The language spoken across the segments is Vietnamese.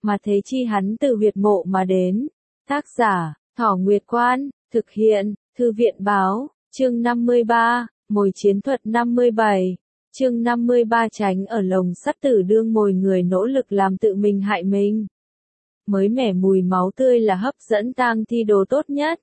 mà thế chi hắn từ huyệt mộ mà đến. Tác giả, Thỏ Nguyệt Quan, thực hiện, Thư viện báo, chương 53, mồi chiến thuật 57. Chương 53 tránh ở lồng sắt tử đương mồi người nỗ lực làm tự mình hại mình. Mới mẻ mùi máu tươi là hấp dẫn tang thi đồ tốt nhất.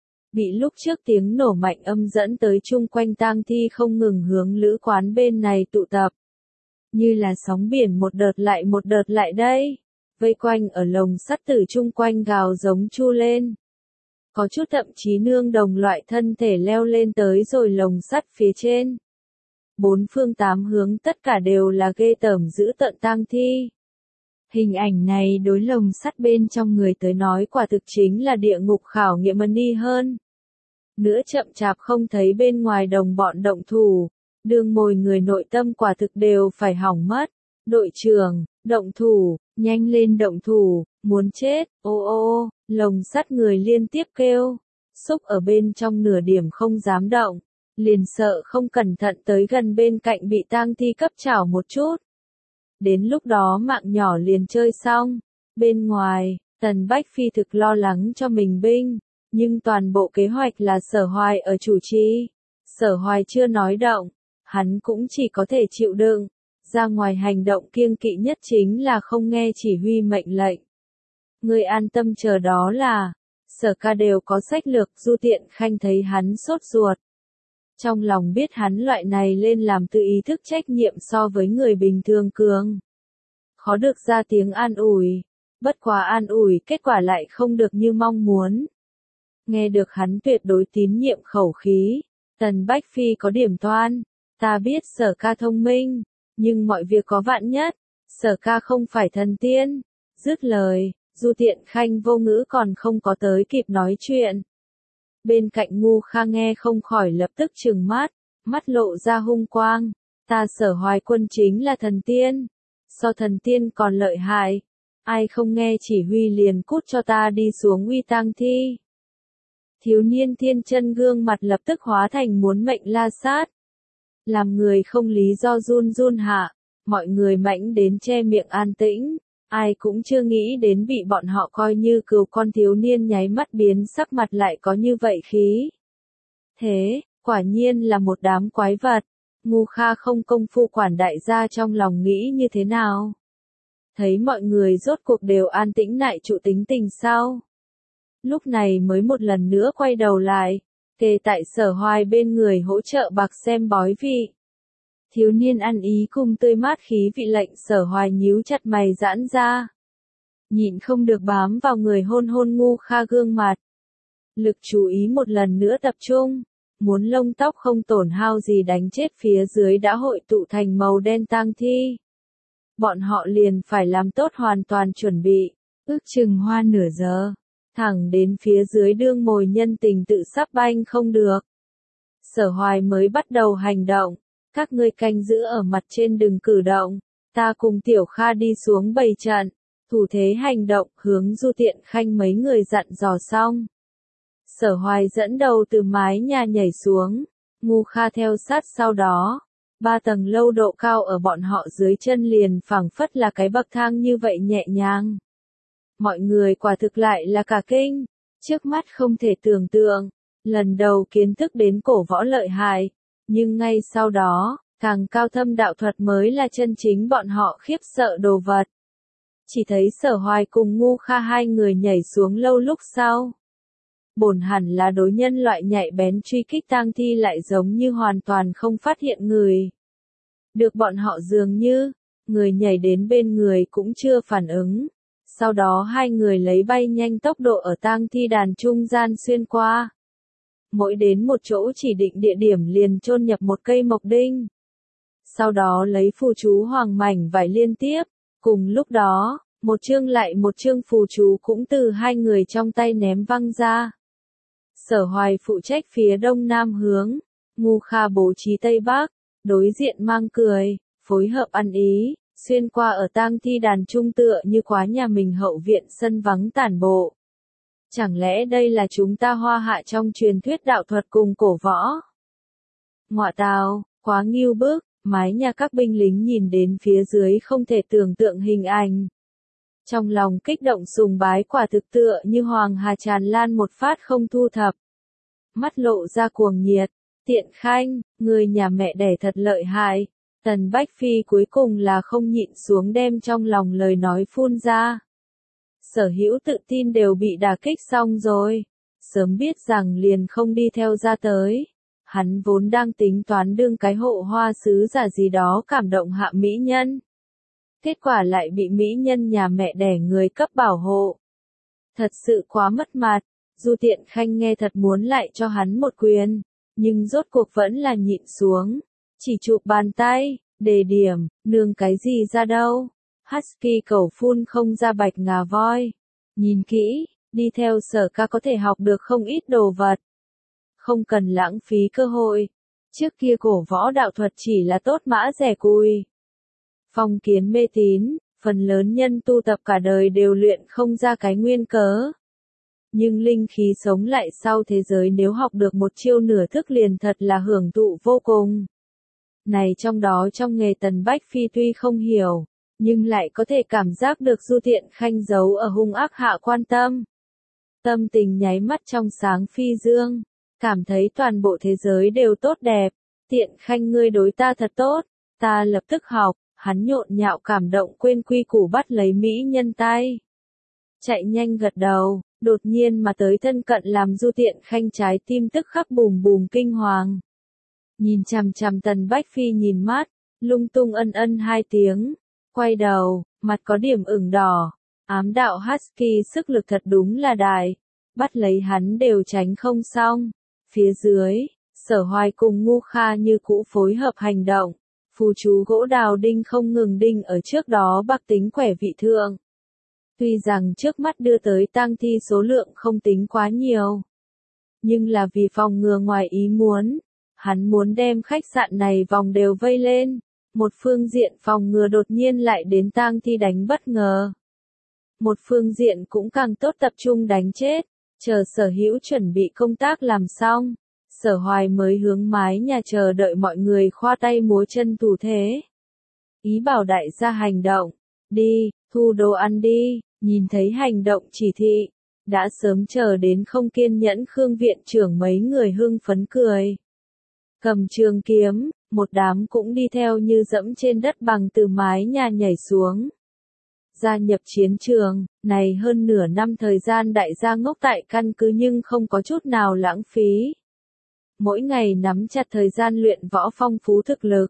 Bị lúc trước tiếng nổ mạnh âm dẫn tới chung quanh tang thi không ngừng hướng lữ quán bên này tụ tập. Như là sóng biển một đợt lại đây. Vây quanh ở lồng sắt tử chung quanh gào giống chu lên. Có chút thậm chí nương đồng loại thân thể leo lên tới rồi lồng sắt phía trên. Bốn phương tám hướng tất cả đều là ghê tởm dữ tợn tang thi. Hình ảnh này đối lồng sắt bên trong người tới nói quả thực chính là địa ngục khảo nghiệm đi hơn. Nữa chậm chạp không thấy bên ngoài đồng bọn động thủ, đương mồi người nội tâm quả thực đều phải hỏng mất. Đội trưởng, động thủ, nhanh lên động thủ, muốn chết, ô, lồng sắt người liên tiếp kêu, xúc ở bên trong nửa điểm không dám động, liền sợ không cẩn thận tới gần bên cạnh bị tang thi cấp chảo một chút. Đến lúc đó mạng nhỏ liền chơi xong. Bên ngoài, Tần Bách Phi thực lo lắng cho mình binh, nhưng toàn bộ kế hoạch là Sở Hoài ở chủ trì. Sở Hoài chưa nói động, hắn cũng chỉ có thể chịu đựng. Ra ngoài hành động kiêng kỵ nhất chính là không nghe chỉ huy mệnh lệnh. Người an tâm chờ đó là, Sở Ca đều có sách lược. Du Tiện Khanh thấy hắn sốt ruột. Trong lòng biết hắn loại này lên làm tự ý thức trách nhiệm so với người bình thường cường. Khó được ra tiếng an ủi. Bất quá an ủi kết quả lại không được như mong muốn. Nghe được hắn tuyệt đối tín nhiệm khẩu khí. Tần Bách Phi có điểm toan. Ta biết Sở Ca thông minh. Nhưng mọi việc có vạn nhất. Sở Ca không phải thần tiên. Dứt lời, Du Tiện Khanh vô ngữ còn không có tới kịp nói chuyện. Bên cạnh Ngu Kha nghe không khỏi lập tức trừng mắt lộ ra hung quang. Ta Sở Hoài quân chính là thần tiên. So thần tiên còn lợi hại. Ai không nghe chỉ huy liền cút cho ta đi xuống uy tang thi. Thiếu niên thiên chân gương mặt lập tức hóa thành muốn mệnh la sát. Làm người không lý do run hạ. Mọi người mãnh đến che miệng an tĩnh. Ai cũng chưa nghĩ đến bị bọn họ coi như cừu con thiếu niên nháy mắt biến sắc mặt lại có như vậy khí. Thế, quả nhiên là một đám quái vật. Ngu Kha không công phu quản đại gia trong lòng nghĩ như thế nào. Thấy mọi người rốt cuộc đều an tĩnh lại trụ tính tình sau. Lúc này mới một lần nữa quay đầu lại, kề tại Sở Hoài bên người hỗ trợ bạc xem bói vị. Thiếu niên ăn ý cùng tươi mát khí vị lệnh Sở Hoài nhíu chặt mày giãn ra. Nhịn không được bám vào người hôn Ngu Kha gương mặt. Lực chú ý một lần nữa tập trung. Muốn lông tóc không tổn hao gì đánh chết phía dưới đã hội tụ thành màu đen tang thi. Bọn họ liền phải làm tốt hoàn toàn chuẩn bị. Ước chừng hoa nửa giờ. Thẳng đến phía dưới đương mồi nhân tình tự sắp banh không được. Sở Hoài mới bắt đầu hành động. Các ngươi canh giữ ở mặt trên đừng cử động. Ta cùng Tiểu Kha đi xuống bày trận. Thủ thế hành động hướng Du Tiện Khanh mấy người dặn dò xong. Sở Hoài dẫn đầu từ mái nhà nhảy xuống. Ngu Kha theo sát sau đó. 3 tầng lâu độ cao ở bọn họ dưới chân liền phảng phất là cái bậc thang như vậy nhẹ nhàng. Mọi người quả thực lại là cả kinh. Trước mắt không thể tưởng tượng. Lần đầu kiến thức đến cổ võ lợi hại. Nhưng ngay sau đó, càng cao thâm đạo thuật mới là chân chính bọn họ khiếp sợ đồ vật. Chỉ thấy Sở Hoài cùng Ngu Kha hai người nhảy xuống lâu lúc sau. Bổn hẳn là đối nhân loại nhạy bén truy kích tang thi lại giống như hoàn toàn không phát hiện người. Được bọn họ dường như, người nhảy đến bên người cũng chưa phản ứng. Sau đó hai người lấy bay nhanh tốc độ ở tang thi đàn trung gian xuyên qua. Mỗi đến một chỗ chỉ định địa điểm liền chôn nhập một cây mộc đinh. Sau đó lấy phù chú hoàng mảnh vải liên tiếp. Cùng lúc đó, một chương lại một chương phù chú cũng từ hai người trong tay ném văng ra. Sở Hoài phụ trách phía đông nam hướng, Ngu Kha bố trí tây bắc, đối diện mang cười, phối hợp ăn ý, xuyên qua ở tang thi đàn trung tựa như quá nhà mình hậu viện sân vắng tản bộ. Chẳng lẽ đây là chúng ta Hoa Hạ trong truyền thuyết đạo thuật cùng cổ võ? Ngọa tào, quá nghiêu bức, mái nhà các binh lính nhìn đến phía dưới không thể tưởng tượng hình ảnh. Trong lòng kích động sùng bái quả thực tựa như hoàng hà tràn lan một phát không thu thập. Mắt lộ ra cuồng nhiệt, Tiện Khanh, người nhà mẹ đẻ thật lợi hại. Tần Bách Phi cuối cùng là không nhịn xuống đem trong lòng lời nói phun ra. Sở hữu tự tin đều bị đả kích xong rồi. Sớm biết rằng liền không đi theo ra tới. Hắn vốn đang tính toán đương cái hộ hoa sứ giả gì đó cảm động hạ mỹ nhân. Kết quả lại bị mỹ nhân nhà mẹ đẻ người cấp bảo hộ. Thật sự quá mất mặt. Du Tiện Khanh nghe thật muốn lại cho hắn một quyền. Nhưng rốt cuộc vẫn là nhịn xuống. Chỉ chụp bàn tay, đề điểm, nương cái gì ra đâu. Husky cẩu phun không ra bạch ngà voi. Nhìn kỹ, đi theo Sở ca có thể học được không ít đồ vật. Không cần lãng phí cơ hội. Trước kia cổ võ đạo thuật chỉ là tốt mã rẻ cùi. Phong kiến mê tín, phần lớn nhân tu tập cả đời đều luyện không ra cái nguyên cớ. Nhưng linh khí sống lại sau thế giới nếu học được một chiêu nửa thức liền thật là hưởng thụ vô cùng. Này trong đó trong nghề Tần Bách Phi tuy không hiểu, nhưng lại có thể cảm giác được Du Tiện Khanh giấu ở hung ác hạ quan tâm. Tâm tình nháy mắt trong sáng phi dương, cảm thấy toàn bộ thế giới đều tốt đẹp. Tiện Khanh ngươi đối ta thật tốt, ta lập tức học. Hắn nhộn nhạo cảm động quên quy củ bắt lấy mỹ nhân tay. Chạy nhanh gật đầu, đột nhiên mà tới thân cận làm Du Tiện Khanh trái tim tức khắc bùm bùm kinh hoàng. Nhìn chằm chằm Tần Bách Phi nhìn mắt, lung tung ân ân hai tiếng, quay đầu, mặt có điểm ửng đỏ, ám đạo Husky sức lực thật đúng là đại, bắt lấy hắn đều tránh không xong. Phía dưới, Sở Hoài cùng Ngu Kha như cũ phối hợp hành động. Phù chú gỗ đào đinh không ngừng đinh ở trước đó bạc tính quẻ vị thượng. Tuy rằng trước mắt đưa tới tang thi số lượng không tính quá nhiều. Nhưng là vì phòng ngừa ngoài ý muốn. Hắn muốn đem khách sạn này vòng đều vây lên. Một phương diện phòng ngừa đột nhiên lại đến tang thi đánh bất ngờ. Một phương diện cũng càng tốt tập trung đánh chết. Chờ Sở Hữu chuẩn bị công tác làm xong. Sở Hoài mới hướng mái nhà chờ đợi mọi người khoa tay múa chân thủ thế. Ý bảo đại gia hành động. Đi, thu đồ ăn đi, nhìn thấy hành động chỉ thị. Đã sớm chờ đến không kiên nhẫn Khương viện trưởng mấy người hưng phấn cười. Cầm trường kiếm, một đám cũng đi theo như dẫm trên đất bằng từ mái nhà nhảy xuống. Gia nhập chiến trường, này hơn nửa năm thời gian đại gia ngốc tại căn cứ nhưng không có chút nào lãng phí. Mỗi ngày nắm chặt thời gian luyện võ phong phú thực lực.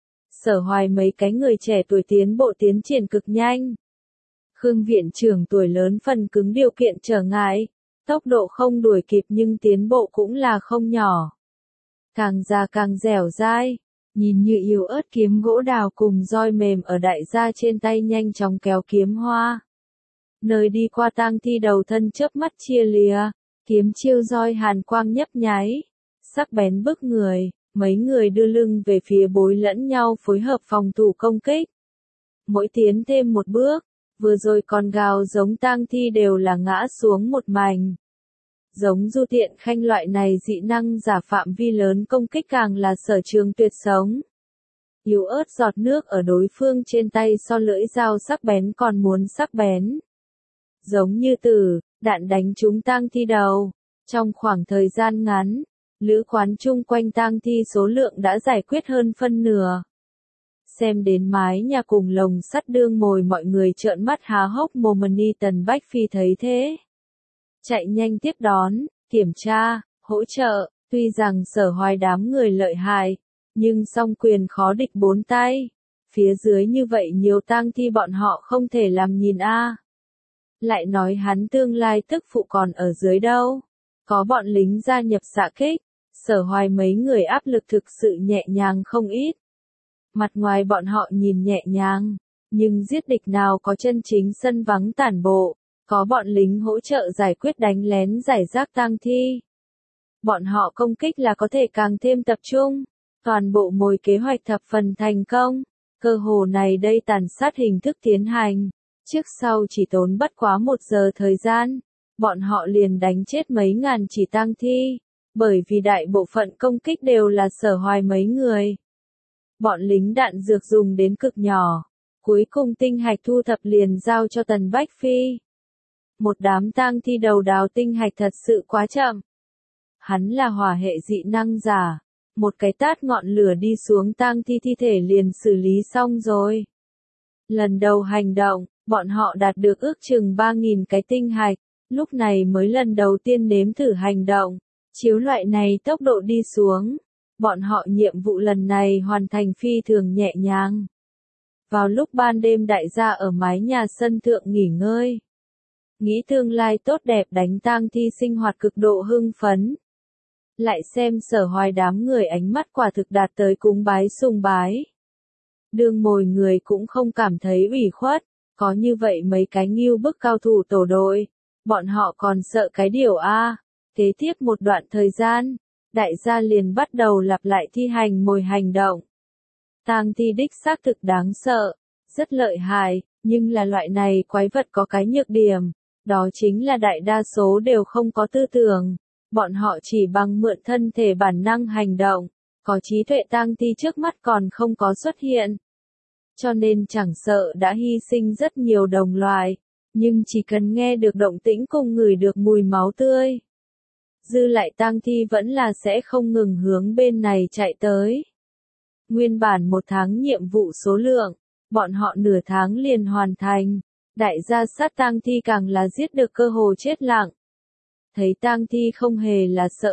Sở Hoài mấy cái người trẻ tuổi tiến bộ tiến triển cực nhanh. Khương viện trưởng tuổi lớn phần cứng điều kiện trở ngại, tốc độ không đuổi kịp nhưng tiến bộ cũng là không nhỏ. Càng già càng dẻo dai, nhìn như yếu ớt kiếm gỗ đào cùng roi mềm ở đại gia trên tay nhanh chóng kéo kiếm hoa. Nơi đi qua tang thi đầu thân chớp mắt chia lìa, kiếm chiêu roi hàn quang nhấp nháy. Sắc bén bức người, mấy người đưa lưng về phía bối lẫn nhau phối hợp phòng thủ công kích. Mỗi tiến thêm một bước, vừa rồi còn gào giống tang thi đều là ngã xuống một mảnh. Giống Du Tiện Khanh loại này dị năng giả phạm vi lớn công kích càng là sở trường tuyệt sống. Yếu ớt giọt nước ở đối phương trên tay so lưỡi dao sắc bén còn muốn sắc bén. Giống như tử, đạn đánh trúng tang thi đầu. Trong khoảng thời gian ngắn, lữ quán chung quanh tang thi số lượng đã giải quyết hơn phân nửa. Xem đến mái nhà cùng lồng sắt đương mồi mọi người trợn mắt há hốc mồm. Tần Bách Phi thấy thế. Chạy nhanh tiếp đón, kiểm tra, hỗ trợ, tuy rằng Sở Hoài đám người lợi hại, nhưng song quyền khó địch bốn tay. Phía dưới như vậy nhiều tang thi bọn họ không thể làm nhìn a. Lại nói hắn tương lai tức phụ còn ở dưới đâu. Có bọn lính gia nhập xạ kích. Sở Hoài mấy người áp lực thực sự nhẹ nhàng không ít. Mặt ngoài bọn họ nhìn nhẹ nhàng, nhưng giết địch nào có chân chính sân vắng tản bộ, có bọn lính hỗ trợ giải quyết đánh lén giải rác tang thi. Bọn họ công kích là có thể càng thêm tập trung, toàn bộ mồi kế hoạch thập phần thành công, cơ hồ này đây tàn sát hình thức tiến hành, trước sau chỉ tốn bất quá 1 giờ thời gian, bọn họ liền đánh chết mấy ngàn chỉ tang thi. Bởi vì đại bộ phận công kích đều là Sở Hoài mấy người. Bọn lính đạn dược dùng đến cực nhỏ. Cuối cùng tinh hạch thu thập liền giao cho Tần Bách Phi. Một đám tang thi đầu đào tinh hạch thật sự quá chậm. Hắn là hỏa hệ dị năng giả, một cái tát ngọn lửa đi xuống tang thi thi thể liền xử lý xong rồi. Lần đầu hành động, bọn họ đạt được ước chừng 3.000 cái tinh hạch, lúc này mới lần đầu tiên nếm thử hành động. Chiếu loại này tốc độ đi xuống, bọn họ nhiệm vụ lần này hoàn thành phi thường nhẹ nhàng. Vào lúc ban đêm đại gia ở mái nhà sân thượng nghỉ ngơi. Nghĩ tương lai tốt đẹp đánh tang thi sinh hoạt cực độ hưng phấn. Lại xem Sở Hoài đám người ánh mắt quả thực đạt tới cúng bái sùng bái. Đương mồi người cũng không cảm thấy ủy khuất, có như vậy mấy cái nghiêu bức cao thủ tổ đội, bọn họ còn sợ cái điều A. Kế tiếp một đoạn thời gian, đại gia liền bắt đầu lặp lại thi hành mồi hành động. Tang thi đích xác thực đáng sợ, rất lợi hại, nhưng là loại này quái vật có cái nhược điểm, đó chính là đại đa số đều không có tư tưởng, bọn họ chỉ bằng mượn thân thể bản năng hành động, có trí tuệ tang thi trước mắt còn không có xuất hiện. Cho nên chẳng sợ đã hy sinh rất nhiều đồng loài, nhưng chỉ cần nghe được động tĩnh cùng ngửi được mùi máu tươi, dư lại tang thi vẫn là sẽ không ngừng hướng bên này chạy tới. Nguyên bản một tháng nhiệm vụ số lượng, bọn họ nửa tháng liền hoàn thành, đại gia sát tang thi càng là giết được cơ hồ chết lặng. Thấy tang thi không hề là sợ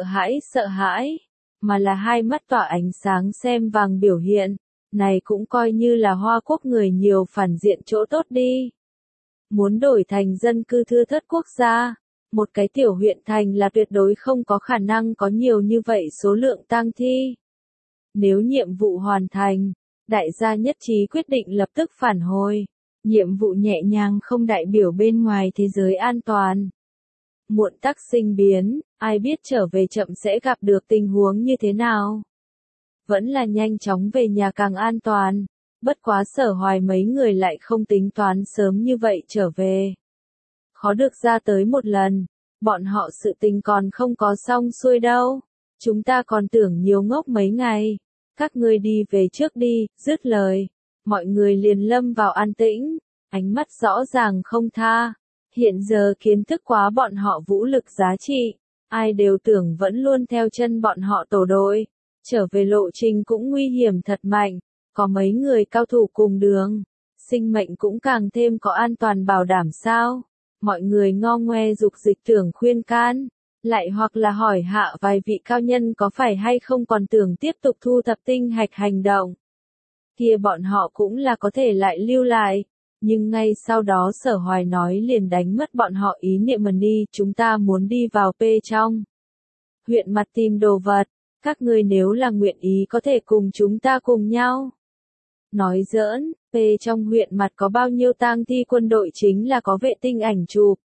hãi, mà là hai mắt tỏa ánh sáng xem vàng biểu hiện, này cũng coi như là Hoa Quốc người nhiều phản diện chỗ tốt đi. Muốn đổi thành dân cư thưa thớt quốc gia, một cái tiểu huyện thành là tuyệt đối không có khả năng có nhiều như vậy số lượng tang thi. Nếu nhiệm vụ hoàn thành, đại gia nhất trí quyết định lập tức phản hồi. Nhiệm vụ nhẹ nhàng không đại biểu bên ngoài thế giới an toàn. Muộn tắc sinh biến, ai biết trở về chậm sẽ gặp được tình huống như thế nào. Vẫn là nhanh chóng về nhà càng an toàn, bất quá Sở Hoài mấy người lại không tính toán sớm như vậy trở về. Khó được ra tới một lần, bọn họ sự tình còn không có xong xuôi đâu. Chúng ta còn tưởng nhiều ngốc mấy ngày, các ngươi đi về trước đi, dứt lời. Mọi người liền lâm vào an tĩnh, ánh mắt rõ ràng không tha. Hiện giờ kiến thức quá bọn họ vũ lực giá trị, ai đều tưởng vẫn luôn theo chân bọn họ tổ đội. Trở về lộ trình cũng nguy hiểm thật mạnh, có mấy người cao thủ cùng đường, sinh mệnh cũng càng thêm có an toàn bảo đảm sao. Mọi người ngo ngoe dục dịch tưởng khuyên can, lại hoặc là hỏi hạ vài vị cao nhân có phải hay không còn tưởng tiếp tục thu thập tinh hạch hành động. Kia bọn họ cũng là có thể lại lưu lại, nhưng ngay sau đó Sở Hoài nói liền đánh mất bọn họ ý niệm mình đi, chúng ta muốn đi vào P trong huyện mặt tìm đồ vật, các ngươi nếu là nguyện ý có thể cùng chúng ta cùng nhau. Nói giỡn, P trong huyện mặt có bao nhiêu tang thi quân đội chính là có vệ tinh ảnh chụp.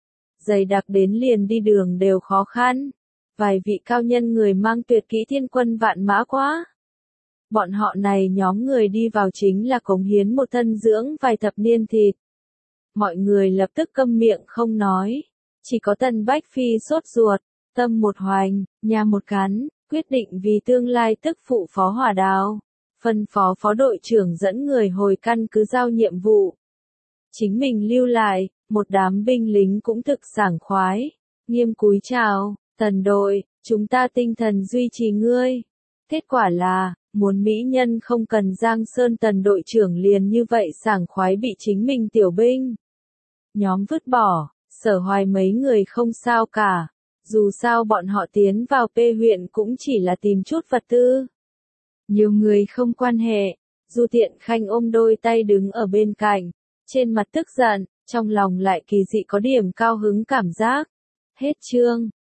Dày đặc đến liền đi đường đều khó khăn. Vài vị cao nhân người mang tuyệt kỹ thiên quân vạn mã quá. Bọn họ này nhóm người đi vào chính là cống hiến một thân dưỡng vài thập niên thịt. Mọi người lập tức câm miệng không nói. Chỉ có Tần Bách Phi sốt ruột, tâm một hoành, nhà một cắn, quyết định vì tương lai tức phụ Phó Hỏa Đào. Phân phó phó đội trưởng dẫn người hồi căn cứ giao nhiệm vụ. Chính mình lưu lại, một đám binh lính cũng thực sảng khoái. Nghiêm cúi chào, Tần đội, chúng ta tinh thần duy trì ngươi. Kết quả là, muốn mỹ nhân không cần Giang Sơn Tần đội trưởng liền như vậy sảng khoái bị chính mình tiểu binh. Nhóm vứt bỏ, Sở Hoài mấy người không sao cả. Dù sao bọn họ tiến vào P huyện cũng chỉ là tìm chút vật tư. Nhiều người không quan hệ, Du Tiện Khanh ôm đôi tay đứng ở bên cạnh, trên mặt tức giận, trong lòng lại kỳ dị có điểm cao hứng cảm giác. Hết chương.